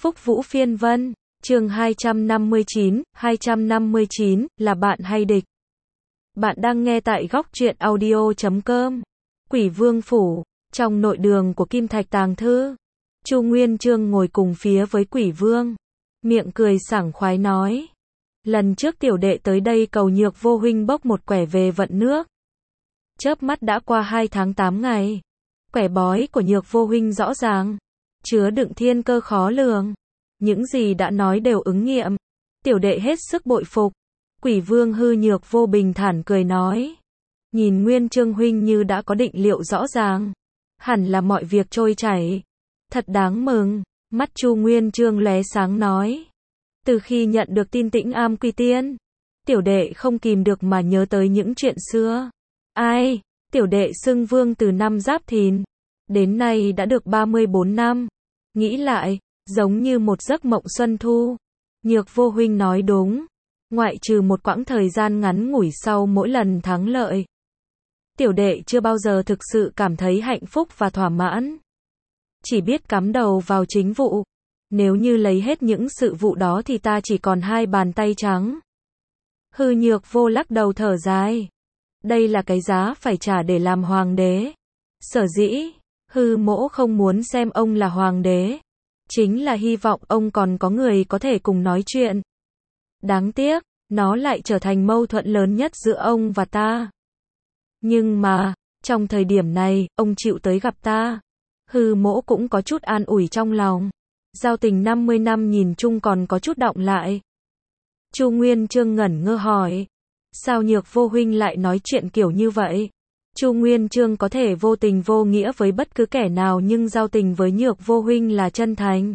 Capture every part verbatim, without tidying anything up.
Phúc Vũ Phiên Vân, chương hai trăm năm mươi chín, hai trăm năm mươi chín, là bạn hay địch? Bạn đang nghe tại góc truyện audio chấm com. Quỷ Vương Phủ, trong nội đường của Kim Thạch Tàng Thư, Chu Nguyên Chương ngồi cùng phía với Quỷ Vương, miệng cười sảng khoái nói: lần trước tiểu đệ tới đây cầu Nhược Vô huynh bốc một quẻ về vận nước. Chớp mắt đã qua hai tháng tám ngày. Quẻ bói của Nhược Vô huynh rõ ràng, chứa đựng thiên cơ khó lường. Những gì đã nói đều ứng nghiệm. Tiểu đệ hết sức bội phục. Quỷ Vương hư Nhược Vô bình thản cười nói: nhìn Nguyên Chương huynh như đã có định liệu rõ ràng, hẳn là mọi việc trôi chảy. Thật đáng mừng. Mắt Chu Nguyên Chương lóe sáng nói: từ khi nhận được tin Tĩnh Am quy tiên, tiểu đệ không kìm được mà nhớ tới những chuyện xưa. Ai, tiểu đệ xưng vương từ năm Giáp Thìn, đến nay đã được ba mươi bốn năm. Nghĩ lại, giống như một giấc mộng xuân thu. Nhược Vô huynh nói đúng, ngoại trừ một quãng thời gian ngắn ngủi sau mỗi lần thắng lợi, tiểu đệ chưa bao giờ thực sự cảm thấy hạnh phúc và thỏa mãn. Chỉ biết cắm đầu vào chính vụ. Nếu như lấy hết những sự vụ đó thì ta chỉ còn hai bàn tay trắng. Hư Nhược Vô lắc đầu thở dài. Đây là cái giá phải trả để làm hoàng đế. Sở dĩ hư mỗ không muốn xem ông là hoàng đế, chính là hy vọng ông còn có người có thể cùng nói chuyện. Đáng tiếc, nó lại trở thành mâu thuẫn lớn nhất giữa ông và ta. Nhưng mà, trong thời điểm này, ông chịu tới gặp ta, hư mỗ cũng có chút an ủi trong lòng. Giao tình năm mươi năm nhìn chung còn có chút đọng lại. Chu Nguyên Chương ngẩn ngơ hỏi: sao Nhược Vô huynh lại nói chuyện kiểu như vậy? Chu Nguyên Chương có thể vô tình vô nghĩa với bất cứ kẻ nào, nhưng giao tình với Nhược Vô huynh là chân thành,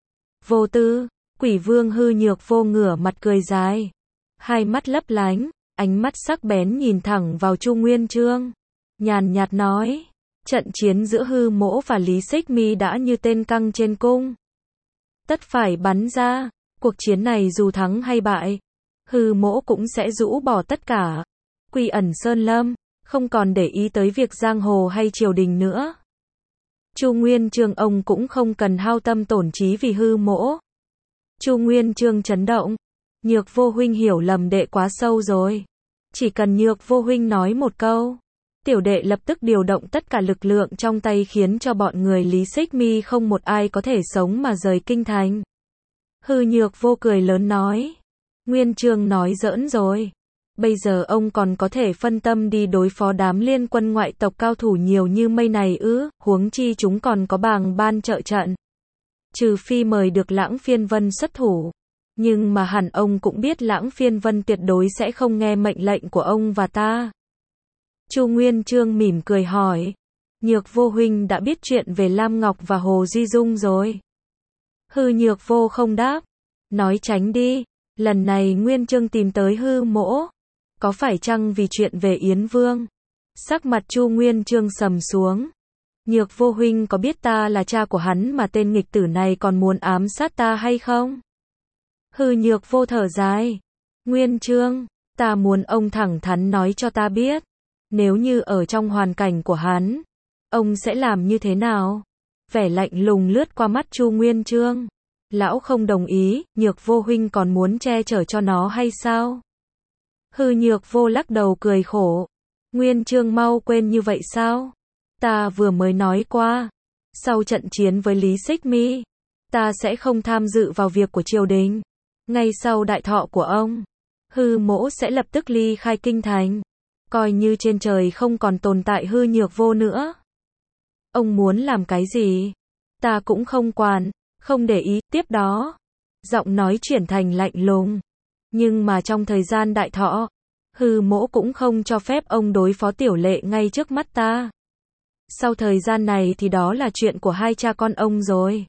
vô tư. Quỷ Vương hư Nhược Vô ngửa mặt cười dài, hai mắt lấp lánh, ánh mắt sắc bén nhìn thẳng vào Chu Nguyên Chương, nhàn nhạt nói: trận chiến giữa hư mỗ và Lý Xích Mi đã như tên căng trên cung, tất phải bắn ra. Cuộc chiến này dù thắng hay bại, hư mỗ cũng sẽ rũ bỏ tất cả, quy ẩn sơn lâm, không còn để ý tới việc giang hồ hay triều đình nữa. Chu Nguyên Chương ông cũng không cần hao tâm tổn trí vì hư mỗ. Chu Nguyên Chương chấn động: Nhược Vô huynh hiểu lầm đệ quá sâu rồi. Chỉ cần Nhược Vô huynh nói một câu, tiểu đệ lập tức điều động tất cả lực lượng trong tay khiến cho bọn người Lý Xích Mi không một ai có thể sống mà rời kinh thành. Hư Nhược Vô cười lớn nói: Nguyên Chương nói giỡn rồi. Bây giờ ông còn có thể phân tâm đi đối phó đám liên quân ngoại tộc cao thủ nhiều như mây này ư? Huống chi chúng còn có bàng ban trợ trận. Trừ phi mời được Lãng Phiên Vân xuất thủ. Nhưng mà hẳn ông cũng biết Lãng Phiên Vân tuyệt đối sẽ không nghe mệnh lệnh của ông và ta. Chu Nguyên Chương mỉm cười hỏi: Nhược Vô huynh đã biết chuyện về Lam Ngọc và Hồ Duy Dung rồi? Hư Nhược Vô không đáp, nói: tránh đi, lần này Nguyên Chương tìm tới hư mỗ, có phải chăng vì chuyện về Yến Vương? Sắc mặt Chu Nguyên Chương sầm xuống. Nhược Vô huynh có biết ta là cha của hắn mà tên nghịch tử này còn muốn ám sát ta hay không? Hư Nhược Vô thở dài: Nguyên Chương, ta muốn ông thẳng thắn nói cho ta biết, nếu như ở trong hoàn cảnh của hắn, ông sẽ làm như thế nào? Vẻ lạnh lùng lướt qua mắt Chu Nguyên Chương. Lão không đồng ý, Nhược Vô huynh còn muốn che chở cho nó hay sao? Hư Nhược Vô lắc đầu cười khổ: Nguyên Chương mau quên như vậy sao? Ta vừa mới nói qua, sau trận chiến với Lý Xích Mi, ta sẽ không tham dự vào việc của triều đình. Ngay sau đại thọ của ông, hư mỗ sẽ lập tức ly khai kinh thành, coi như trên trời không còn tồn tại hư Nhược Vô nữa. Ông muốn làm cái gì, ta cũng không quản, không để ý. Tiếp đó, giọng nói chuyển thành lạnh lùng: nhưng mà trong thời gian đại thọ, hư mỗ cũng không cho phép ông đối phó tiểu lệ ngay trước mắt ta. Sau thời gian này thì đó là chuyện của hai cha con ông rồi.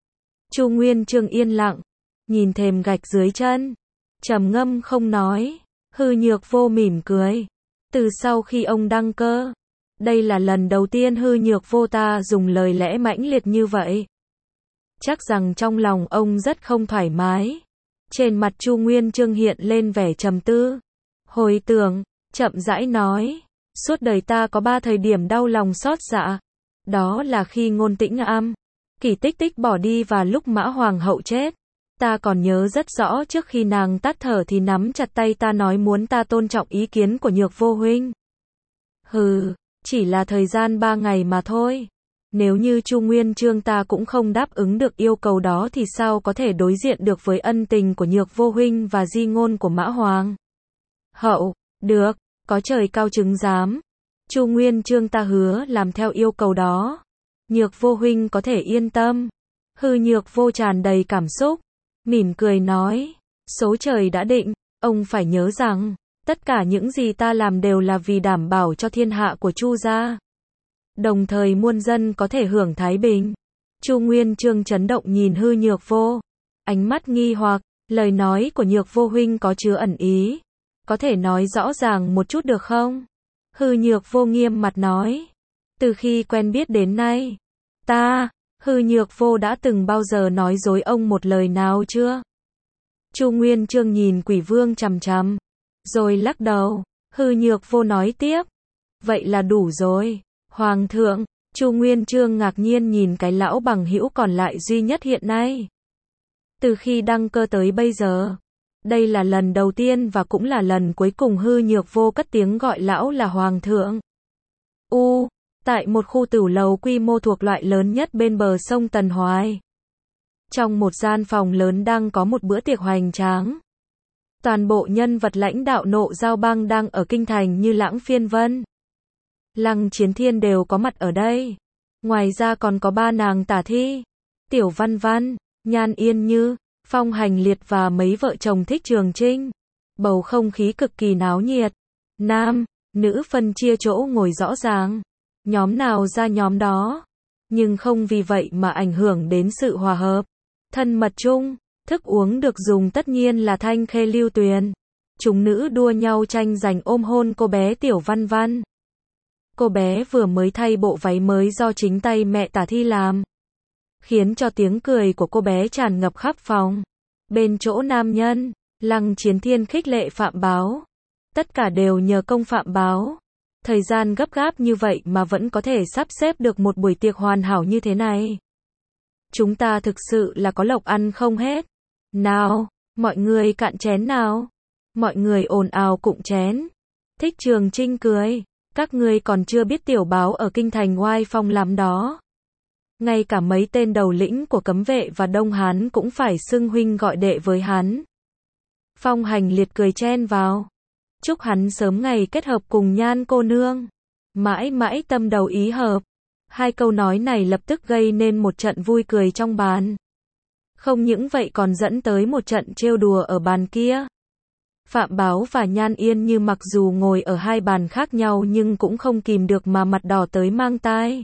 Chu Nguyên Chương yên lặng, nhìn thềm gạch dưới chân, trầm ngâm không nói. Hư Nhược Vô mỉm cười: từ sau khi ông đăng cơ, đây là lần đầu tiên hư Nhược Vô ta dùng lời lẽ mãnh liệt như vậy. Chắc rằng trong lòng ông rất không thoải mái. Trên mặt Chu Nguyên Chương hiện lên vẻ trầm tư. Hồi tưởng, chậm rãi nói: suốt đời ta có ba thời điểm đau lòng xót dạ. Đó là khi Ngôn Tĩnh Am, Kỳ Tích Tích bỏ đi và lúc Mã Hoàng hậu chết. Ta còn nhớ rất rõ trước khi nàng tắt thở thì nắm chặt tay ta nói muốn ta tôn trọng ý kiến của Nhược Vô huynh. Hừ, chỉ là thời gian ba ngày mà thôi. Nếu như Chu Nguyên Chương ta cũng không đáp ứng được yêu cầu đó thì sao có thể đối diện được với ân tình của Nhược Vô huynh và di ngôn của Mã Hoàng hậu. Được, có trời cao chứng giám. Chu Nguyên Chương ta hứa làm theo yêu cầu đó. Nhược Vô huynh có thể yên tâm. Hư Nhược Vô tràn đầy cảm xúc, mỉm cười nói, số trời đã định, ông phải nhớ rằng, tất cả những gì ta làm đều là vì đảm bảo cho thiên hạ của Chu gia. Đồng thời muôn dân có thể hưởng thái bình. Chu Nguyên Chương chấn động nhìn Hư Nhược Vô, ánh mắt nghi hoặc, lời nói của Nhược Vô huynh có chứa ẩn ý. Có thể nói rõ ràng một chút được không? Hư Nhược Vô nghiêm mặt nói, từ khi quen biết đến nay, ta, Hư Nhược Vô đã từng bao giờ nói dối ông một lời nào chưa? Chu Nguyên Chương nhìn Quỷ Vương chằm chằm, rồi lắc đầu. Hư Nhược Vô nói tiếp, vậy là đủ rồi. Hoàng thượng, Chu Nguyên Chương ngạc nhiên nhìn cái lão bằng hữu còn lại duy nhất hiện nay. Từ khi đăng cơ tới bây giờ, đây là lần đầu tiên và cũng là lần cuối cùng Hư Nhược Vô cất tiếng gọi lão là Hoàng thượng. U, tại một khu tửu lầu quy mô thuộc loại lớn nhất bên bờ sông Tần Hoài. Trong một gian phòng lớn đang có một bữa tiệc hoành tráng. Toàn bộ nhân vật lãnh đạo Nộ Giao Bang đang ở kinh thành như Lãng Phiên Vân, Lăng Chiến Thiên đều có mặt ở đây. Ngoài ra còn có ba nàng tả thi, Tiểu Văn Văn, Nhan Yên Như, Phong Hành Liệt và mấy vợ chồng Thích Trường Trinh. Bầu không khí cực kỳ náo nhiệt. Nam, nữ phân chia chỗ ngồi rõ ràng. Nhóm nào ra nhóm đó. Nhưng không vì vậy mà ảnh hưởng đến sự hòa hợp. Thân mật chung, thức uống được dùng tất nhiên là Thanh Khê Lưu Tuyền. Chúng nữ đua nhau tranh giành ôm hôn cô bé Tiểu Văn Văn. Cô bé vừa mới thay bộ váy mới do chính tay mẹ tả thi làm, khiến cho tiếng cười của cô bé tràn ngập khắp phòng. Bên chỗ nam nhân, Lăng Chiến Thiên khích lệ Phạm Báo. Tất cả đều nhờ công Phạm Báo. Thời gian gấp gáp như vậy mà vẫn có thể sắp xếp được một buổi tiệc hoàn hảo như thế này. Chúng ta thực sự là có lộc ăn không hết. Nào, mọi người cạn chén nào. Mọi người ồn ào cụng chén. Thích Trường Trinh cười. Các ngươi còn chưa biết Tiểu Báo ở kinh thành oai phong lắm đó. Ngay cả mấy tên đầu lĩnh của cấm vệ và Đông Hán cũng phải xưng huynh gọi đệ với hắn. Phong Hành Liệt cười chen vào. Chúc hắn sớm ngày kết hợp cùng Nhan cô nương. Mãi mãi tâm đầu ý hợp. Hai câu nói này lập tức gây nên một trận vui cười trong bàn. Không những vậy còn dẫn tới một trận trêu đùa ở bàn kia. Phạm Báo và Nhan Yên Như mặc dù ngồi ở hai bàn khác nhau nhưng cũng không kìm được mà mặt đỏ tới mang tai.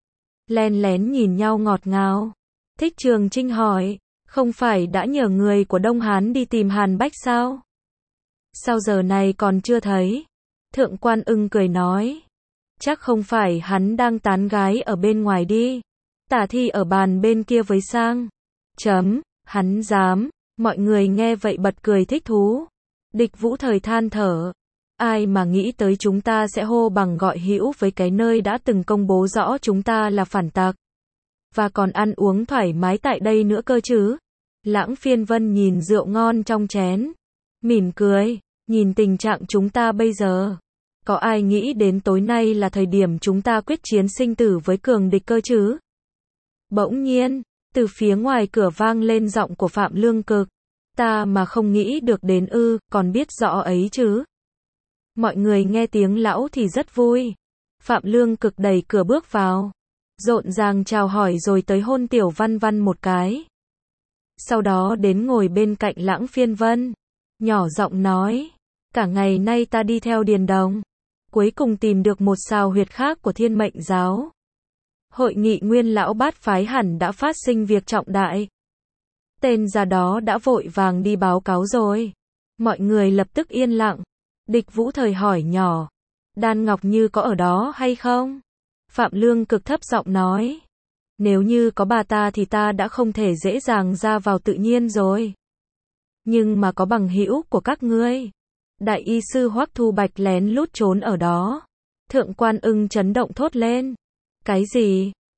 Len lén nhìn nhau ngọt ngào. Thích Trường Trinh hỏi, không phải đã nhờ người của Đông Hán đi tìm Hàn Bách sao? Sao giờ này còn chưa thấy? Thượng Quan Ưng cười nói, chắc không phải hắn đang tán gái ở bên ngoài đi. Tả thi ở bàn bên kia với sang. Chấm, hắn dám. Mọi người nghe vậy bật cười thích thú. Địch Vũ Thời than thở, ai mà nghĩ tới chúng ta sẽ hô bằng gọi hữu với cái nơi đã từng công bố rõ chúng ta là phản tặc. Và còn ăn uống thoải mái tại đây nữa cơ chứ. Lãng Phiên Vân nhìn rượu ngon trong chén, mỉm cười, nhìn tình trạng chúng ta bây giờ. Có ai nghĩ đến tối nay là thời điểm chúng ta quyết chiến sinh tử với cường địch cơ chứ? Bỗng nhiên, từ phía ngoài cửa vang lên giọng của Phạm Lương Cực. Ta mà không nghĩ được đến ư, còn biết rõ ấy chứ. Mọi người nghe tiếng lão thì rất vui. Phạm Lương Cực đẩy cửa bước vào, rộn ràng chào hỏi rồi tới hôn Tiểu Văn Văn một cái. Sau đó đến ngồi bên cạnh Lãng Phiên Vân, nhỏ giọng nói, cả ngày nay ta đi theo Điền Đồng, cuối cùng tìm được một sao huyệt khác của Thiên Mệnh giáo. Hội nghị Nguyên lão bát phái hẳn đã phát sinh việc trọng đại. Tên già đó đã vội vàng đi báo cáo rồi. Mọi người lập tức yên lặng. Địch Vũ Thời hỏi nhỏ, Đan Ngọc Như có ở đó hay không? Phạm Lương Cực thấp giọng nói, nếu như có bà ta thì ta đã không thể dễ dàng ra vào tự nhiên rồi. Nhưng mà có bằng hữu của các ngươi. Đại y sư Hoắc Thu Bạch lén lút trốn ở đó. Thượng Quan Ưng chấn động thốt lên. Cái gì?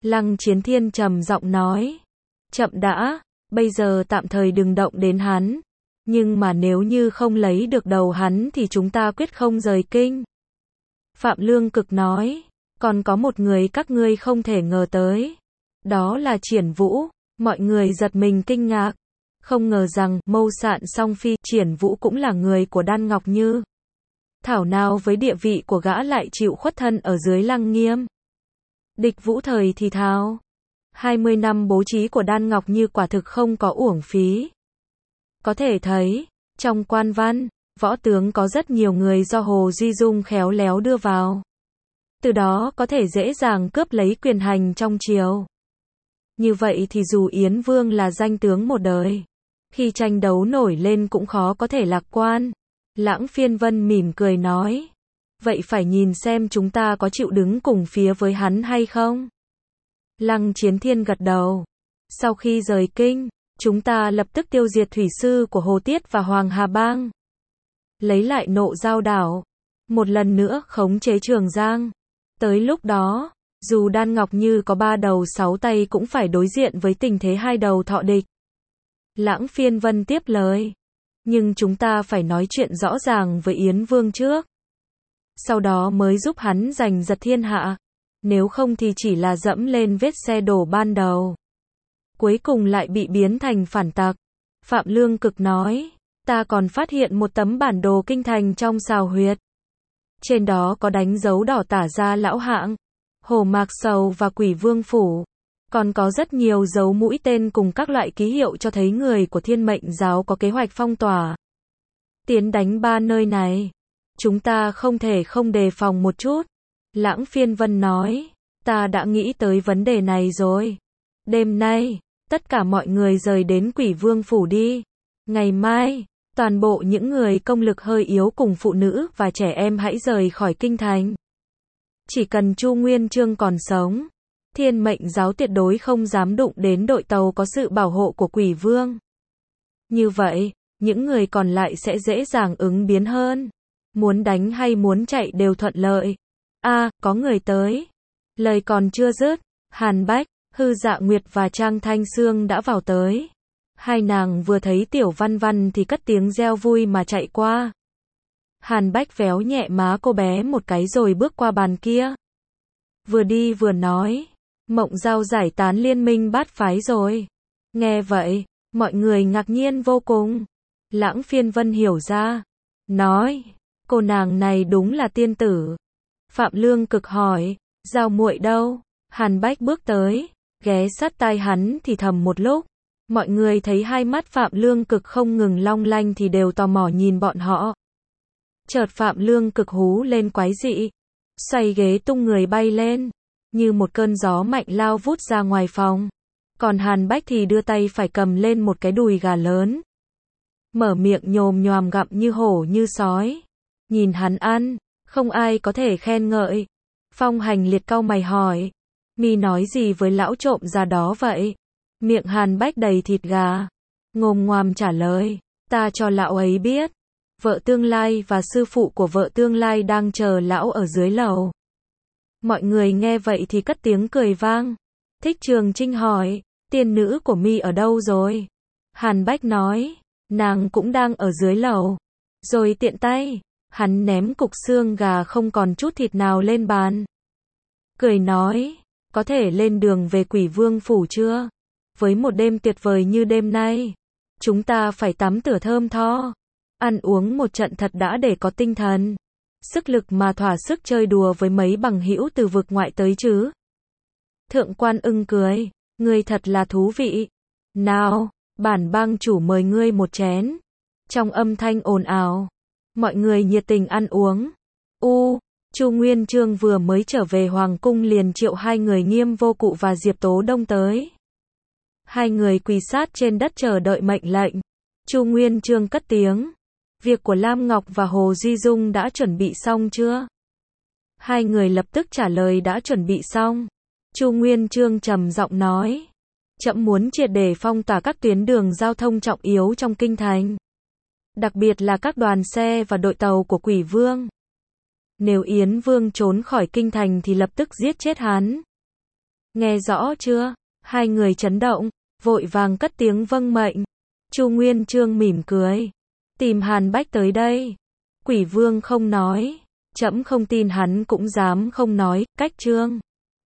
Lăng Chiến Thiên trầm giọng nói. Chậm đã, bây giờ tạm thời đừng động đến hắn. Nhưng mà nếu như không lấy được đầu hắn thì chúng ta quyết không rời kinh. Phạm Lương Cực nói. Còn có một người các ngươi không thể ngờ tới. Đó là Triển Vũ. Mọi người giật mình kinh ngạc. Không ngờ rằng, Mâu Sạn song phi, Triển Vũ cũng là người của Đan Ngọc Như. Thảo nào với địa vị của gã lại chịu khuất thân ở dưới Lăng Nghiêm. Địch Vũ thời thì thào. hai mươi năm bố trí của Đan Ngọc Như quả thực không có uổng phí. Có thể thấy, trong quan văn, võ tướng có rất nhiều người do Hồ Duy Dung khéo léo đưa vào. Từ đó có thể dễ dàng cướp lấy quyền hành trong triều. Như vậy thì dù Yến Vương là danh tướng một đời, khi tranh đấu nổi lên cũng khó có thể lạc quan. Lãng Phiên Vân mỉm cười nói. Vậy phải nhìn xem chúng ta có chịu đứng cùng phía với hắn hay không? Lăng Chiến Thiên gật đầu. Sau khi rời kinh, chúng ta lập tức tiêu diệt thủy sư của Hồ Tiết và Hoàng Hà Bang. Lấy lại Nộ Giao đảo. Một lần nữa khống chế Trường Giang. Tới lúc đó, dù Đan Ngọc Như có ba đầu sáu tay cũng phải đối diện với tình thế hai đầu thọ địch. Lãng Phiên Vân tiếp lời. Nhưng chúng ta phải nói chuyện rõ ràng với Yến Vương trước. Sau đó mới giúp hắn giành giật thiên hạ. Nếu không thì chỉ là dẫm lên vết xe đổ ban đầu. Cuối cùng lại bị biến thành phản tặc. Phạm Lương Cực nói. Ta còn phát hiện một tấm bản đồ kinh thành trong xào huyệt. Trên đó có đánh dấu đỏ tả ra Lão Hạng, Hồ Mạc Sầu và Quỷ Vương Phủ. Còn có rất nhiều dấu mũi tên cùng các loại ký hiệu cho thấy người của Thiên Mệnh Giáo có kế hoạch phong tỏa. Tiến đánh ba nơi này. Chúng ta không thể không đề phòng một chút. Lãng Phiên Vân nói. Ta đã nghĩ tới vấn đề này rồi. Đêm nay, tất cả mọi người rời đến Quỷ Vương Phủ đi. Ngày mai, toàn bộ những người công lực hơi yếu cùng phụ nữ và trẻ em hãy rời khỏi kinh thành. Chỉ cần Chu Nguyên Chương còn sống, Thiên Mệnh Giáo tuyệt đối không dám đụng đến đội tàu có sự bảo hộ của Quỷ Vương. Như vậy, những người còn lại sẽ dễ dàng ứng biến hơn. Muốn đánh hay muốn chạy đều thuận lợi. A, à, có người tới. Lời còn chưa dứt, Hàn Bách, Hư Dạ Nguyệt và Trang Thanh Sương đã vào tới. Hai nàng vừa thấy Tiểu Văn Văn thì cất tiếng reo vui mà chạy qua. Hàn Bách véo nhẹ má cô bé một cái rồi bước qua bàn kia. Vừa đi vừa nói. Mộng Giao giải tán liên minh bát phái rồi. Nghe vậy, mọi người ngạc nhiên vô cùng. Lãng Phiên Vân hiểu ra. Nói, cô nàng này đúng là tiên tử. Phạm Lương Cực hỏi, Giao muội đâu? Hàn Bách bước tới, ghé sát tai hắn thì thầm một lúc. Mọi người thấy hai mắt Phạm Lương Cực không ngừng long lanh thì đều tò mò nhìn bọn họ. Chợt Phạm Lương Cực hú lên quái dị, xoay ghế tung người bay lên, như một cơn gió mạnh lao vút ra ngoài phòng. Còn Hàn Bách thì đưa tay phải cầm lên một cái đùi gà lớn, mở miệng nhồm nhoàm gặm như hổ như sói. Nhìn hắn ăn, không ai có thể khen ngợi. Phong Hành Liệt cau mày hỏi, mi nói gì với lão trộm già đó vậy? Miệng Hàn Bách đầy thịt gà, ngồm ngoàm trả lời, ta cho lão ấy biết, vợ tương lai và sư phụ của vợ tương lai đang chờ lão ở dưới lầu. Mọi người nghe vậy thì cất tiếng cười vang. Thích Trường Trinh hỏi, tiên nữ của mi ở đâu rồi? Hàn Bách nói, nàng cũng đang ở dưới lầu. Rồi tiện tay, hắn ném cục xương gà không còn chút thịt nào lên bàn. Cười nói, có thể lên đường về Quỷ Vương Phủ chưa? Với một đêm tuyệt vời như đêm nay, chúng ta phải tắm tửa thơm tho, ăn uống một trận thật đã để có tinh thần, sức lực mà thỏa sức chơi đùa với mấy bằng hữu từ vực ngoại tới chứ. Thượng quan Ưng cười, ngươi thật là thú vị. Nào, bản bang chủ mời ngươi một chén. Trong âm thanh ồn ào, mọi người nhiệt tình ăn uống. U, Chu Nguyên Chương vừa mới trở về Hoàng Cung liền triệu hai người Nghiêm Vô Cụ và Diệp Tố Đông tới. Hai người quỳ sát trên đất chờ đợi mệnh lệnh. Chu Nguyên Chương cất tiếng. Việc của Lam Ngọc và Hồ Duy Dung đã chuẩn bị xong chưa? Hai người lập tức trả lời đã chuẩn bị xong. Chu Nguyên Chương trầm giọng nói. Trẫm muốn triệt để phong tỏa các tuyến đường giao thông trọng yếu trong kinh thành. Đặc biệt là các đoàn xe và đội tàu của Quỷ Vương. Nếu Yến Vương trốn khỏi kinh thành thì lập tức giết chết hắn. Nghe rõ chưa? Hai người chấn động, vội vàng cất tiếng vâng mệnh. Chu Nguyên Chương mỉm cười. Tìm Hàn Bách tới đây. Quỷ Vương không nói. Trẫm không tin hắn cũng dám không nói, cách Chương.